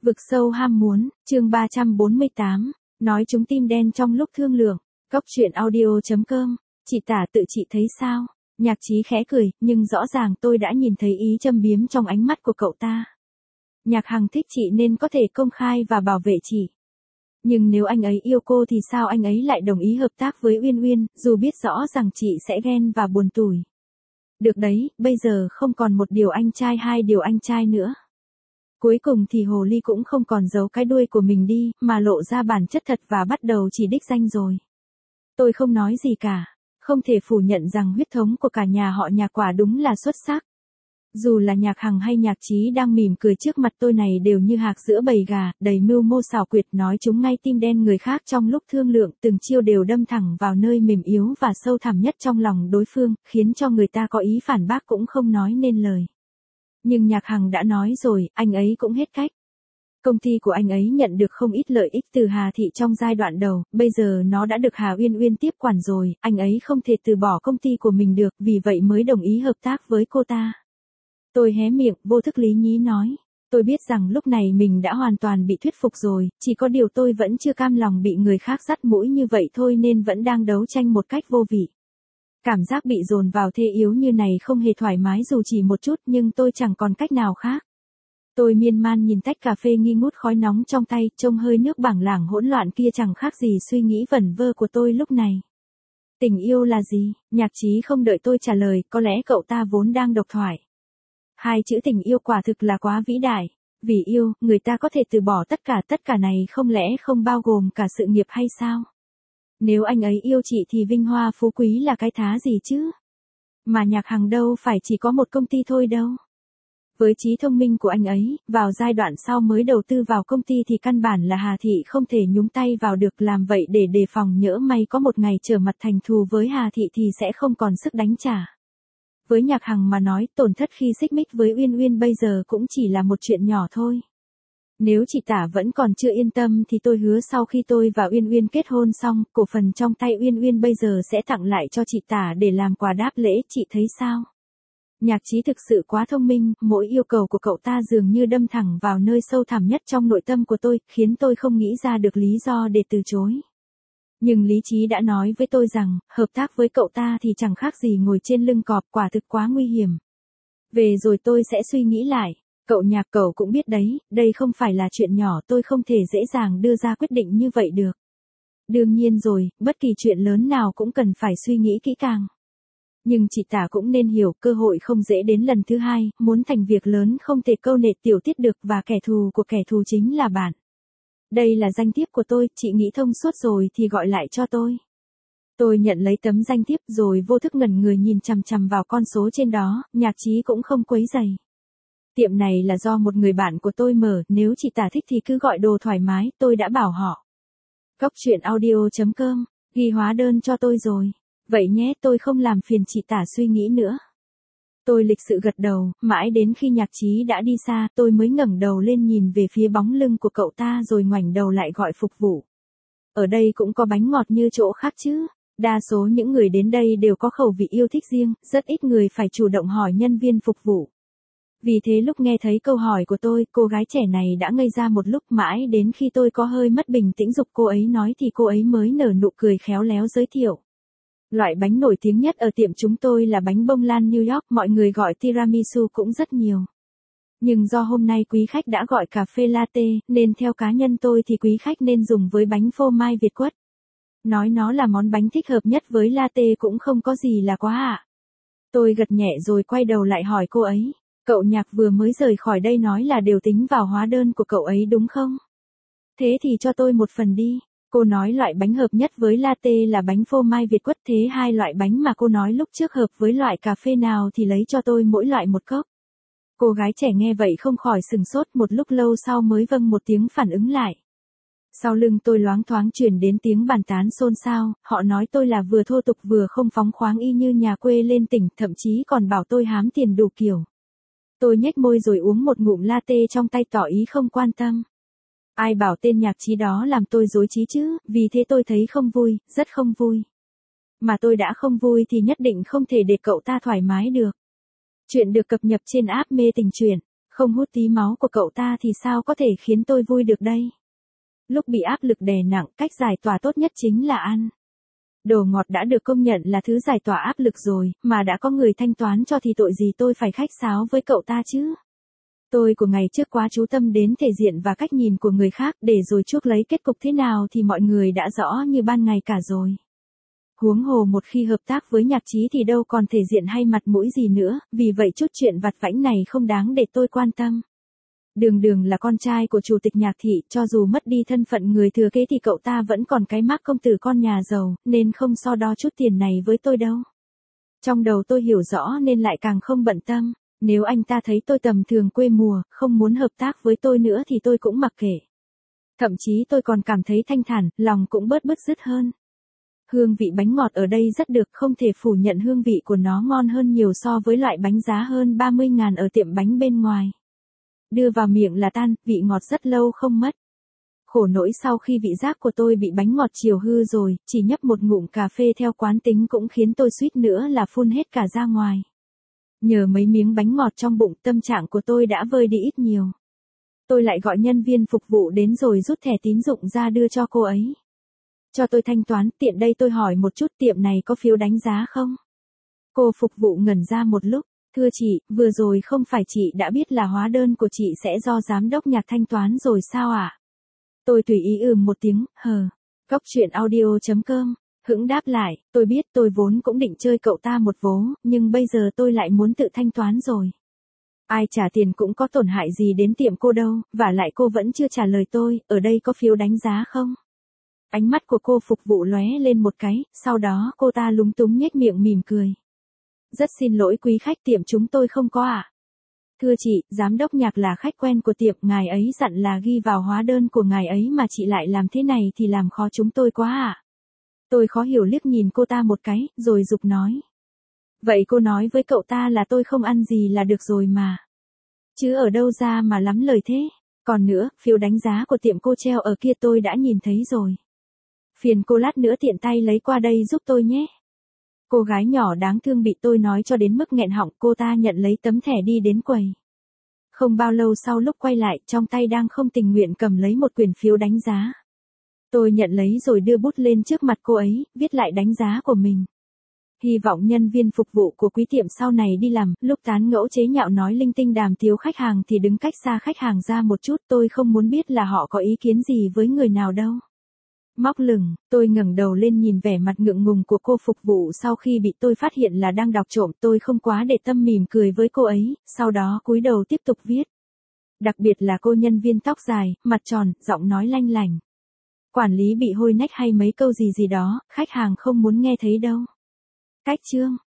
Vực sâu ham muốn, chương 348, nói chúng tim đen trong lúc thương lượng, Cóc truyện audio.com, chị Tả tự chị thấy sao? Nhạc Chí khẽ cười, nhưng rõ ràng tôi đã nhìn thấy ý châm biếm trong ánh mắt của cậu ta. Nhạc Hằng thích chị nên có thể công khai và bảo vệ chị. Nhưng nếu anh ấy yêu cô thì sao anh ấy lại đồng ý hợp tác với Uyên Uyên, dù biết rõ rằng chị sẽ ghen và buồn tủi. Được đấy, bây giờ không còn một điều anh trai hai điều anh trai nữa. Cuối cùng thì Hồ Ly cũng không còn giấu cái đuôi của mình đi, mà lộ ra bản chất thật và bắt đầu chỉ đích danh rồi. Tôi không nói gì cả, không thể phủ nhận rằng huyết thống của cả nhà họ Nhạc quả đúng là xuất sắc. Dù là Nhạc Hằng hay Nhạc Chí đang mỉm cười trước mặt tôi này đều như hạc giữa bầy gà, đầy mưu mô xảo quyệt nói chúng ngay tim đen người khác trong lúc thương lượng, từng chiêu đều đâm thẳng vào nơi mềm yếu và sâu thẳm nhất trong lòng đối phương, khiến cho người ta có ý phản bác cũng không nói nên lời. Nhưng Nhạc Hằng đã nói rồi, anh ấy cũng hết cách. Công ty của anh ấy nhận được không ít lợi ích từ Hà Thị trong giai đoạn đầu, bây giờ nó đã được Hà Uyên Uyên tiếp quản rồi, anh ấy không thể từ bỏ công ty của mình được, vì vậy mới đồng ý hợp tác với cô ta. Tôi hé miệng, vô thức lý nhí nói. Tôi biết rằng lúc này mình đã hoàn toàn bị thuyết phục rồi, chỉ có điều tôi vẫn chưa cam lòng bị người khác dắt mũi như vậy thôi nên vẫn đang đấu tranh một cách vô vị. Cảm giác bị dồn vào thế yếu như này không hề thoải mái dù chỉ một chút nhưng tôi chẳng còn cách nào khác. Tôi miên man nhìn tách cà phê nghi ngút khói nóng trong tay, trông hơi nước bảng lảng hỗn loạn kia chẳng khác gì suy nghĩ vẩn vơ của tôi lúc này. Tình yêu là gì? Nhạc Chí không đợi tôi trả lời, có lẽ cậu ta vốn đang độc thoại. Hai chữ tình yêu quả thực là quá vĩ đại. Vì yêu, người ta có thể từ bỏ tất cả này không lẽ không bao gồm cả sự nghiệp hay sao? Nếu anh ấy yêu chị thì vinh hoa phú quý là cái thá gì chứ? Mà Nhạc Hằng đâu phải chỉ có một công ty thôi đâu. Với trí thông minh của anh ấy, vào giai đoạn sau mới đầu tư vào công ty thì căn bản là Hà Thị không thể nhúng tay vào được, làm vậy để đề phòng nhỡ may có một ngày trở mặt thành thù với Hà Thị thì sẽ không còn sức đánh trả. Với Nhạc Hằng mà nói, tổn thất khi xích mích với Uyên Uyên bây giờ cũng chỉ là một chuyện nhỏ thôi. Nếu chị Tả vẫn còn chưa yên tâm thì tôi hứa sau khi tôi và Uyên Uyên kết hôn xong, cổ phần trong tay Uyên Uyên bây giờ sẽ tặng lại cho chị Tả để làm quà đáp lễ, chị thấy sao? Nhạc Chí thực sự quá thông minh, mỗi yêu cầu của cậu ta dường như đâm thẳng vào nơi sâu thẳm nhất trong nội tâm của tôi, khiến tôi không nghĩ ra được lý do để từ chối. Nhưng lý trí đã nói với tôi rằng, hợp tác với cậu ta thì chẳng khác gì ngồi trên lưng cọp, quả thực quá nguy hiểm. Về rồi tôi sẽ suy nghĩ lại. Cậu Nhạc, cậu cũng biết đấy, đây không phải là chuyện nhỏ, tôi không thể dễ dàng đưa ra quyết định như vậy được. Đương nhiên rồi, bất kỳ chuyện lớn nào cũng cần phải suy nghĩ kỹ càng. Nhưng chị Tả cũng nên hiểu, cơ hội không dễ đến lần thứ hai, muốn thành việc lớn không thể câu nệ tiểu tiết được, và kẻ thù của kẻ thù chính là bạn. Đây là danh thiếp của tôi, chị nghĩ thông suốt rồi thì gọi lại cho tôi. Tôi nhận lấy tấm danh thiếp rồi vô thức ngẩn người nhìn chằm chằm vào con số trên đó, Nhạc Chí cũng không quấy rầy. Tiệm này là do một người bạn của tôi mở, nếu chị Tả thích thì cứ gọi đồ thoải mái, tôi đã bảo họ. Cóc truyện audio.com, ghi hóa đơn cho tôi rồi. Vậy nhé, tôi không làm phiền chị Tả suy nghĩ nữa. Tôi lịch sự gật đầu, mãi đến khi Nhạc Chí đã đi xa, tôi mới ngẩng đầu lên nhìn về phía bóng lưng của cậu ta rồi ngoảnh đầu lại gọi phục vụ. Ở đây cũng có bánh ngọt như chỗ khác chứ? Đa số những người đến đây đều có khẩu vị yêu thích riêng, rất ít người phải chủ động hỏi nhân viên phục vụ. Vì thế lúc nghe thấy câu hỏi của tôi, cô gái trẻ này đã ngây ra một lúc, mãi đến khi tôi có hơi mất bình tĩnh giục cô ấy nói thì cô ấy mới nở nụ cười khéo léo giới thiệu. Loại bánh nổi tiếng nhất ở tiệm chúng tôi là bánh bông lan New York, mọi người gọi tiramisu cũng rất nhiều. Nhưng do hôm nay quý khách đã gọi cà phê latte, nên theo cá nhân tôi thì quý khách nên dùng với bánh phô mai Việt quất. Nói nó là món bánh thích hợp nhất với latte cũng không có gì là quá ạ. Tôi gật nhẹ rồi quay đầu lại hỏi cô ấy. Cậu Nhạc vừa mới rời khỏi đây nói là đều tính vào hóa đơn của cậu ấy đúng không? Thế thì cho tôi một phần đi. Cô nói loại bánh hợp nhất với latte là bánh phô mai Việt quất, thế hai loại bánh mà cô nói lúc trước hợp với loại cà phê nào thì lấy cho tôi mỗi loại một cốc. Cô gái trẻ nghe vậy không khỏi sừng sốt, một lúc lâu sau mới vâng một tiếng phản ứng lại. Sau lưng tôi loáng thoáng truyền đến tiếng bàn tán xôn xao, họ nói tôi là vừa thô tục vừa không phóng khoáng y như nhà quê lên tỉnh, thậm chí còn bảo tôi hám tiền đủ kiểu. Tôi nhếch môi rồi uống một ngụm latte trong tay tỏ ý không quan tâm. Ai bảo tên Nhạc Chí đó làm tôi rối trí chứ, vì thế tôi thấy không vui, rất không vui. Mà tôi đã không vui thì nhất định không thể để cậu ta thoải mái được. Chuyện được cập nhật trên app Mê Tình Truyện. Không hút tí máu của cậu ta thì sao có thể khiến tôi vui được đây? Lúc bị áp lực đè nặng, cách giải tỏa tốt nhất chính là ăn. Đồ ngọt đã được công nhận là thứ giải tỏa áp lực rồi, mà đã có người thanh toán cho thì tội gì tôi phải khách sáo với cậu ta chứ? Tôi của ngày trước quá chú tâm đến thể diện và cách nhìn của người khác, để rồi chuốc lấy kết cục thế nào thì mọi người đã rõ như ban ngày cả rồi. Huống hồ một khi hợp tác với Nhạc Chí thì đâu còn thể diện hay mặt mũi gì nữa, vì vậy chút chuyện vặt vãnh này không đáng để tôi quan tâm. Đường Đường là con trai của chủ tịch Nhạc thị, cho dù mất đi thân phận người thừa kế thì cậu ta vẫn còn cái mác công tử con nhà giàu, nên không so đo chút tiền này với tôi đâu. Trong đầu tôi hiểu rõ nên lại càng không bận tâm. Nếu anh ta thấy tôi tầm thường quê mùa, không muốn hợp tác với tôi nữa thì tôi cũng mặc kệ. Thậm chí tôi còn cảm thấy thanh thản, lòng cũng bớt bứt rứt hơn. Hương vị bánh ngọt ở đây rất được, không thể phủ nhận hương vị của nó ngon hơn nhiều so với loại bánh giá hơn 30.000 ở tiệm bánh bên ngoài. Đưa vào miệng là tan, vị ngọt rất lâu không mất. Khổ nỗi sau khi vị giác của tôi bị bánh ngọt chiều hư rồi, chỉ nhấp một ngụm cà phê theo quán tính cũng khiến tôi suýt nữa là phun hết cả ra ngoài. Nhờ mấy miếng bánh ngọt trong bụng, tâm trạng của tôi đã vơi đi ít nhiều. Tôi lại gọi nhân viên phục vụ đến rồi rút thẻ tín dụng ra đưa cho cô ấy. Cho tôi thanh toán, tiện đây tôi hỏi một chút, tiệm này có phiếu đánh giá không? Cô phục vụ ngẩn ra một lúc, thưa chị, vừa rồi không phải chị đã biết là hóa đơn của chị sẽ do giám đốc Nhạc thanh toán rồi sao ạ? Tôi tùy ý một tiếng, Cóc truyện audio.com. Hững đáp lại, tôi biết, tôi vốn cũng định chơi cậu ta một vố, nhưng bây giờ tôi lại muốn tự thanh toán rồi. Ai trả tiền cũng có tổn hại gì đến tiệm cô đâu, vả lại cô vẫn chưa trả lời tôi, ở đây có phiếu đánh giá không? Ánh mắt của cô phục vụ lóe lên một cái, sau đó cô ta lúng túng nhếch miệng mỉm cười. Rất xin lỗi quý khách, tiệm chúng tôi không có ạ. Thưa chị, giám đốc Nhạc là khách quen của tiệm, ngài ấy dặn là ghi vào hóa đơn của ngài ấy mà chị lại làm thế này thì làm khó chúng tôi quá ạ. Tôi khó hiểu liếc nhìn cô ta một cái, rồi giục nói. Vậy cô nói với cậu ta là tôi không ăn gì là được rồi mà. Chứ ở đâu ra mà lắm lời thế. Còn nữa, phiếu đánh giá của tiệm cô treo ở kia tôi đã nhìn thấy rồi. Phiền cô lát nữa tiện tay lấy qua đây giúp tôi nhé. Cô gái nhỏ đáng thương bị tôi nói cho đến mức nghẹn họng, cô ta nhận lấy tấm thẻ đi đến quầy. Không bao lâu sau lúc quay lại, trong tay đang không tình nguyện cầm lấy một quyển phiếu đánh giá. Tôi nhận lấy rồi đưa bút lên trước mặt cô ấy, viết lại đánh giá của mình. Hy vọng nhân viên phục vụ của quý tiệm sau này đi làm, lúc tán ngẫu chế nhạo nói linh tinh đàm tiếu khách hàng thì đứng cách xa khách hàng ra một chút, tôi không muốn biết là họ có ý kiến gì với người nào đâu. Móc lửng, tôi ngẩng đầu lên nhìn vẻ mặt ngượng ngùng của cô phục vụ sau khi bị tôi phát hiện là đang đọc trộm, tôi không quá để tâm mỉm cười với cô ấy, sau đó cúi đầu tiếp tục viết. Đặc biệt là cô nhân viên tóc dài, mặt tròn, giọng nói lanh lảnh. Quản lý bị hôi nách hay mấy câu gì gì đó, khách hàng không muốn nghe thấy đâu. Cách chương.